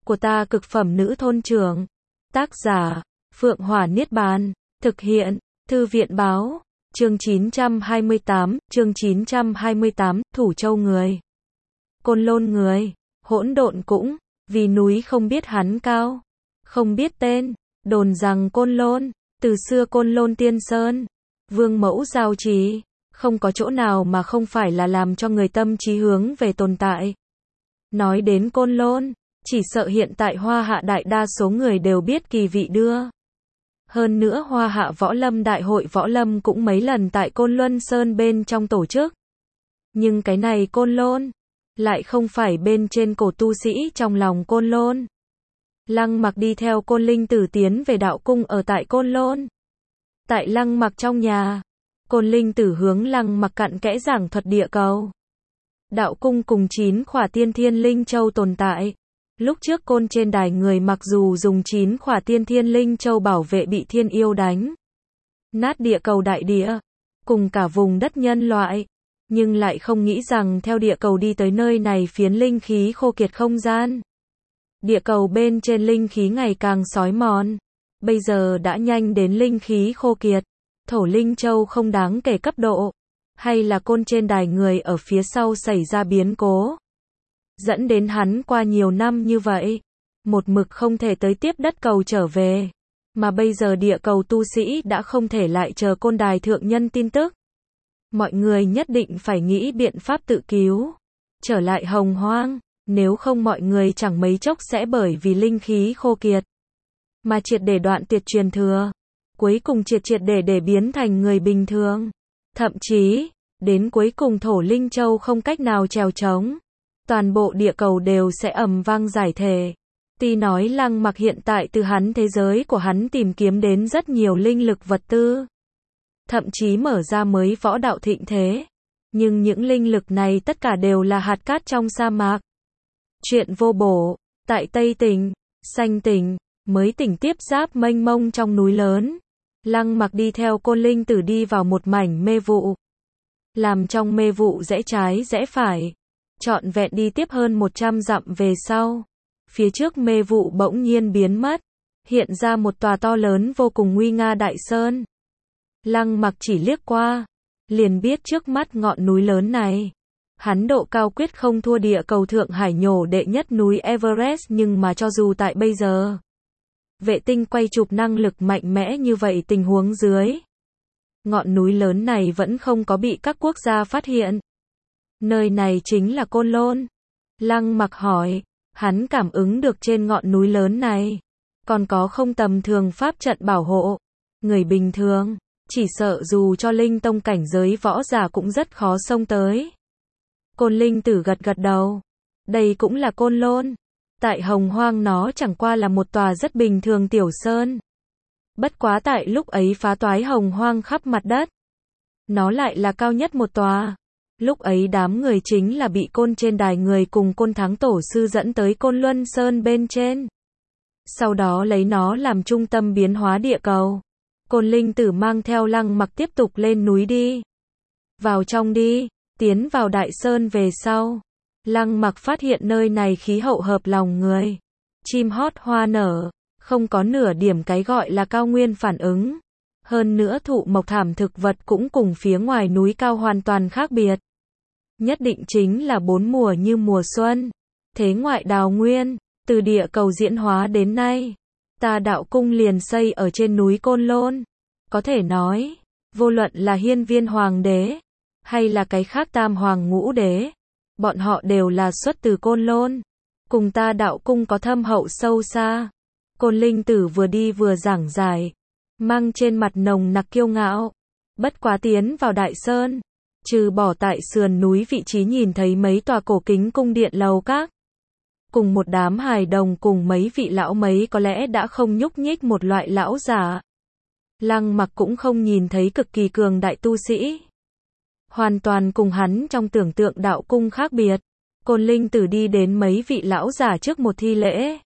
của ta cực phẩm nữ thôn trưởng. Tác giả, Phượng Hỏa Niết Bàn. Thực hiện, Thư viện báo. Chương 928, Thủ Châu người. Côn Lôn người. Hỗn độn cũng, vì núi không biết hắn cao, không biết tên, đồn rằng Côn Lôn, từ xưa Côn Lôn Tiên Sơn, vương mẫu giao trì, không có chỗ nào mà không phải là làm cho người tâm trí hướng về tồn tại. Nói đến Côn Lôn, chỉ sợ hiện tại Hoa Hạ đại đa số người đều biết kỳ vị đưa. Hơn nữa Hoa Hạ Võ Lâm Đại hội Võ Lâm cũng mấy lần tại Côn Luân Sơn bên trong tổ chức. Nhưng cái này Côn Lôn, lại không phải bên trên cổ tu sĩ trong lòng Côn Lôn. Lăng Mặc đi theo Côn Linh Tử tiến về đạo cung ở tại Côn Lôn. Tại Lăng Mặc trong nhà, Côn Linh Tử hướng Lăng Mặc cặn kẽ giảng thuật địa cầu. Đạo cung cùng 9 khỏa tiên thiên linh châu tồn tại. Lúc trước Côn trên đài người mặc dù dùng 9 khỏa tiên thiên linh châu bảo vệ bị thiên yêu đánh nát địa cầu đại địa, cùng cả vùng đất nhân loại, nhưng lại không nghĩ rằng theo địa cầu đi tới nơi này phiến linh khí khô kiệt không gian. Địa cầu bên trên linh khí ngày càng xói mòn, bây giờ đã nhanh đến linh khí khô kiệt, thổ linh châu không đáng kể cấp độ, hay là Côn trên đài người ở phía sau xảy ra biến cố, dẫn đến hắn qua nhiều năm như vậy, một mực không thể tới tiếp đất cầu trở về, mà bây giờ địa cầu tu sĩ đã không thể lại chờ Côn đài thượng nhân tin tức. Mọi người nhất định phải nghĩ biện pháp tự cứu, trở lại Hồng Hoang, nếu không mọi người chẳng mấy chốc sẽ bởi vì linh khí khô kiệt, mà triệt để đoạn tuyệt truyền thừa, cuối cùng triệt để biến thành người bình thường. Thậm chí, đến cuối cùng thổ linh châu không cách nào trèo trống, toàn bộ địa cầu đều sẽ ầm vang giải thể. Tuy nói Lăng Mặc hiện tại từ hắn thế giới của hắn tìm kiếm đến rất nhiều linh lực vật tư, thậm chí mở ra mới võ đạo thịnh thế, nhưng những linh lực này tất cả đều là hạt cát trong sa mạc. Chuyện vô bổ, tại Tây Tỉnh, Xanh Tỉnh, mới tỉnh tiếp giáp mênh mông trong núi lớn. Lăng Mặc đi theo Côn Linh Tử đi vào một mảnh mê vụ, làm trong mê vụ rẽ trái rẽ phải, trọn vẹn đi tiếp hơn 100 dặm về sau, phía trước mê vụ bỗng nhiên biến mất, hiện ra một tòa to lớn vô cùng nguy nga đại sơn. Lăng Mặc chỉ liếc qua, liền biết trước mắt ngọn núi lớn này, hắn độ cao quyết không thua địa cầu Thượng Hải nhổ đệ nhất núi Everest, nhưng mà cho dù tại bây giờ, vệ tinh quay chụp năng lực mạnh mẽ như vậy tình huống dưới, ngọn núi lớn này vẫn không có bị các quốc gia phát hiện. Nơi này chính là Côn Lôn. Lăng Mặc hỏi, hắn cảm ứng được trên ngọn núi lớn này, còn có không tầm thường pháp trận bảo hộ. Người bình thường, chỉ sợ dù cho linh tông cảnh giới võ giả cũng rất khó xông tới. Côn Linh Tử gật gật đầu. Đây cũng là Côn Lôn. Tại Hồng Hoang nó chẳng qua là một tòa rất bình thường tiểu sơn. Bất quá tại lúc ấy phá toái Hồng Hoang khắp mặt đất, nó lại là cao nhất một tòa. Lúc ấy đám người chính là bị Côn trên đài người cùng Côn Thắng Tổ sư dẫn tới Côn Luân Sơn bên trên. Sau đó lấy nó làm trung tâm biến hóa địa cầu. Côn Linh Tử mang theo Lăng Mặc tiếp tục lên núi đi. Vào trong đi, tiến vào đại sơn về sau. Lăng Mặc phát hiện nơi này khí hậu hợp lòng người. Chim hót hoa nở, không có nửa điểm cái gọi là cao nguyên phản ứng. Hơn nữa thụ mộc thảm thực vật cũng cùng phía ngoài núi cao hoàn toàn khác biệt. Nhất định chính là 4 mùa như mùa xuân. Thế ngoại đào nguyên, từ địa cầu diễn hóa đến nay, ta đạo cung liền xây ở trên núi Côn Lôn. Có thể nói, vô luận là Hiên Viên Hoàng đế, hay là cái khác Tam Hoàng Ngũ đế, bọn họ đều là xuất từ Côn Lôn. Cùng ta đạo cung có thâm hậu sâu xa. Côn Linh Tử vừa đi vừa giảng giải, mang trên mặt nồng nặc kiêu ngạo. Bất quá tiến vào đại sơn, trừ bỏ tại sườn núi vị trí nhìn thấy mấy tòa cổ kính cung điện lầu các, cùng một đám hài đồng cùng mấy vị lão mấy có lẽ đã không nhúc nhích một loại lão giả. Lăng Mặc cũng không nhìn thấy cực kỳ cường đại tu sĩ. Hoàn toàn cùng hắn trong tưởng tượng đạo cung khác biệt. Côn Linh Tử đi đến mấy vị lão giả trước một thi lễ.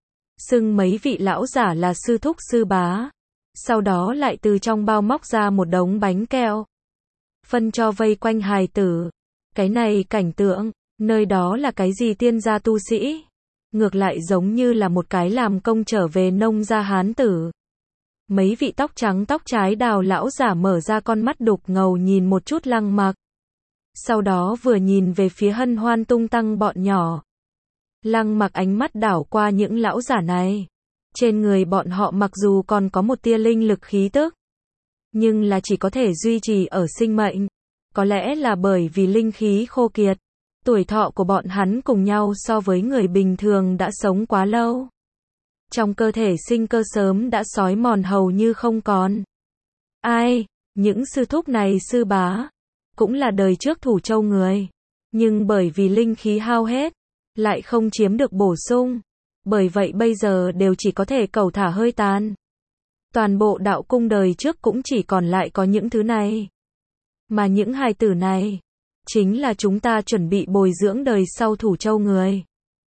Xưng mấy vị lão giả là sư thúc sư bá. Sau đó lại từ trong bao móc ra một đống bánh kẹo, phân cho vây quanh hài tử. Cái này cảnh tượng, nơi đó là cái gì tiên gia tu sĩ? ngược lại giống như là một cái làm công trở về nông gia hán tử. Mấy vị tóc trắng tóc trái đào lão giả mở ra con mắt đục ngầu nhìn một chút Lăng Mặc. Sau đó vừa nhìn về phía hân hoan tung tăng bọn nhỏ. Lăng Mặc ánh mắt đảo qua những lão giả này. Trên người bọn họ mặc dù còn có một tia linh lực khí tức, nhưng là chỉ có thể duy trì ở sinh mệnh. Có lẽ là bởi vì linh khí khô kiệt. Tuổi thọ của bọn hắn cùng nhau so với người bình thường đã sống quá lâu. Trong cơ thể sinh cơ sớm đã xói mòn hầu như không còn. Ai, những sư thúc này sư bá, cũng là đời trước Thủ Châu người. Nhưng bởi vì linh khí hao hết, lại không chiếm được bổ sung. Bởi vậy bây giờ đều chỉ có thể cẩu thả hơi tàn. Toàn bộ đạo cung đời trước cũng chỉ còn lại có những thứ này. Mà những hài tử này, chính là chúng ta chuẩn bị bồi dưỡng đời sau Thủ Châu người.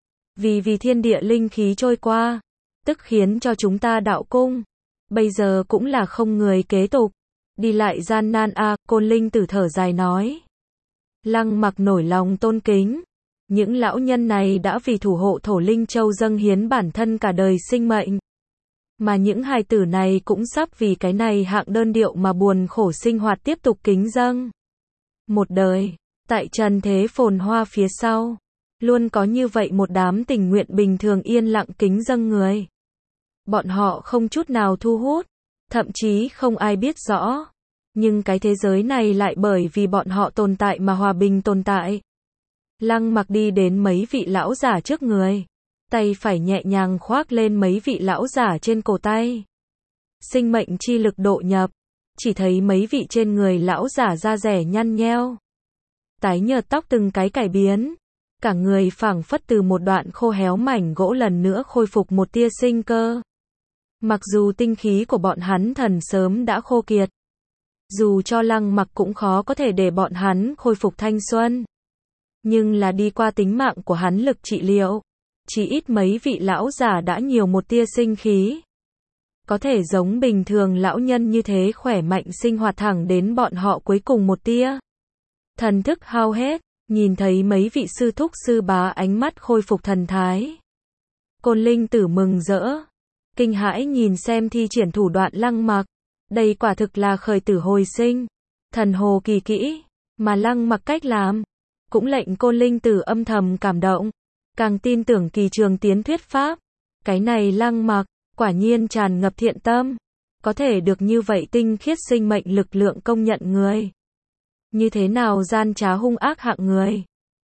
Vì thiên địa linh khí trôi qua, tức khiến cho chúng ta đạo cung, bây giờ cũng là không người kế tục. Đi lại gian nan a, Côn Linh Tử thở dài nói. Lăng Mặc nổi lòng tôn kính. Những lão nhân này đã vì thủ hộ Thổ Linh Châu dâng hiến bản thân cả đời sinh mệnh. Mà những hài tử này cũng sắp vì cái này hạng đơn điệu mà buồn khổ sinh hoạt tiếp tục kính dâng. Một đời, tại trần thế phồn hoa phía sau, luôn có như vậy một đám tình nguyện bình thường yên lặng kính dâng người. Bọn họ không chút nào thu hút, thậm chí không ai biết rõ. Nhưng cái thế giới này lại bởi vì bọn họ tồn tại mà hòa bình tồn tại. Lăng Mặc đi đến mấy vị lão giả trước người. Tay phải nhẹ nhàng khoác lên mấy vị lão giả trên cổ tay. Sinh mệnh chi lực độ nhập. Chỉ thấy mấy vị trên người lão giả da rẻ nhăn nheo. Tái nhợt tóc từng cái cải biến. Cả người phảng phất từ một đoạn khô héo mảnh gỗ lần nữa khôi phục một tia sinh cơ. Mặc dù tinh khí của bọn hắn thần sớm đã khô kiệt. Dù cho Lăng Mặc cũng khó có thể để bọn hắn khôi phục thanh xuân. Nhưng là đi qua tính mạng của hắn lực trị liệu. Chỉ ít mấy vị lão giả đã nhiều một tia sinh khí. Có thể giống bình thường lão nhân như thế khỏe mạnh sinh hoạt thẳng đến bọn họ cuối cùng một tia. Thần thức hao hết, nhìn thấy mấy vị sư thúc sư bá ánh mắt khôi phục thần thái. Côn Linh Tử mừng rỡ. Kinh hãi nhìn xem thi triển thủ đoạn Lăng Mặc. Đây quả thực là khởi tử hồi sinh. Thần hồ kỳ kỹ. Mà Lăng Mặc cách làm cũng lệnh Côn Linh Tử âm thầm cảm động. Càng tin tưởng Kỳ Trường Tiến thuyết pháp. Cái này Lăng Mặc quả nhiên tràn ngập thiện tâm. Có thể được như vậy tinh khiết sinh mệnh lực lượng công nhận người. Như thế nào gian trá hung ác hạng người.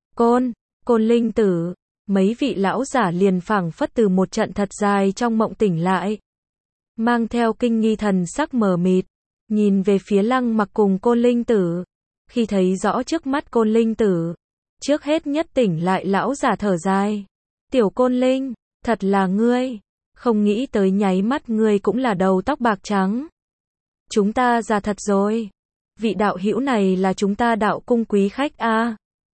Côn Linh Tử. Mấy vị lão giả liền phảng phất từ một trận thật dài trong mộng tỉnh lại. Mang theo kinh nghi thần sắc mờ mịt. Nhìn về phía Lăng Mặc cùng Côn Linh Tử. Khi thấy rõ trước mắt Côn Linh Tử. Trước hết nhất tỉnh lại lão giả thở dài. Tiểu Côn Linh, thật là ngươi. Không nghĩ tới nháy mắt ngươi cũng là đầu tóc bạc trắng. Chúng ta già thật rồi. Vị đạo hữu này là chúng ta đạo cung quý khách a.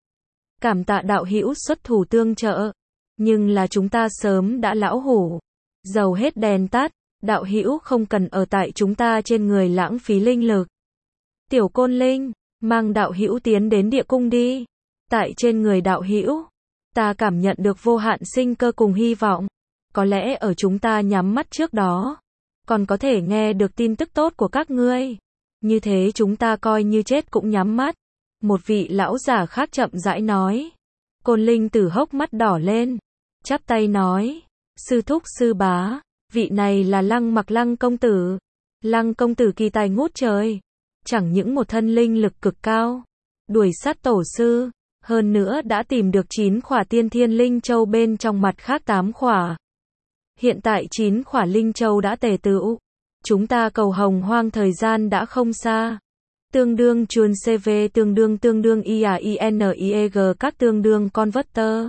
Cảm tạ đạo hữu xuất thủ tương trợ. Nhưng là chúng ta sớm đã lão hủ. Dầu hết đèn tắt. Đạo hữu không cần ở tại chúng ta trên người lãng phí linh lực. Tiểu Côn Linh, mang đạo hữu tiến đến địa cung đi. Tại trên người đạo hữu, ta cảm nhận được vô hạn sinh cơ cùng hy vọng. Có lẽ ở chúng ta nhắm mắt trước đó, còn có thể nghe được tin tức tốt của các ngươi. Như thế chúng ta coi như chết cũng nhắm mắt. Một vị lão giả khác chậm rãi nói. Côn Linh Tử hốc mắt đỏ lên, chắp tay nói. Sư thúc sư bá, vị này là Lăng Mặc Lăng công tử. Lăng công tử kỳ tài ngút trời. Chẳng những một thân linh lực cực cao, đuổi sát tổ sư. Hơn nữa đã tìm được 9 khỏa tiên thiên linh châu bên trong mặt khác 8 khỏa. Hiện tại 9 khỏa linh châu đã tề tựu. Chúng ta cầu hồng hoang thời gian đã không xa. Tương đương chuồn CV tương đương IAINIEG các tương đương converter.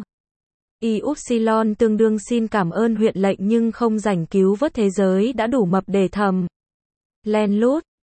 Yupsilon tương đương xin cảm ơn huyện lệnh nhưng không rảnh cứu vớt thế giới đã đủ mập để thầm. Len lút,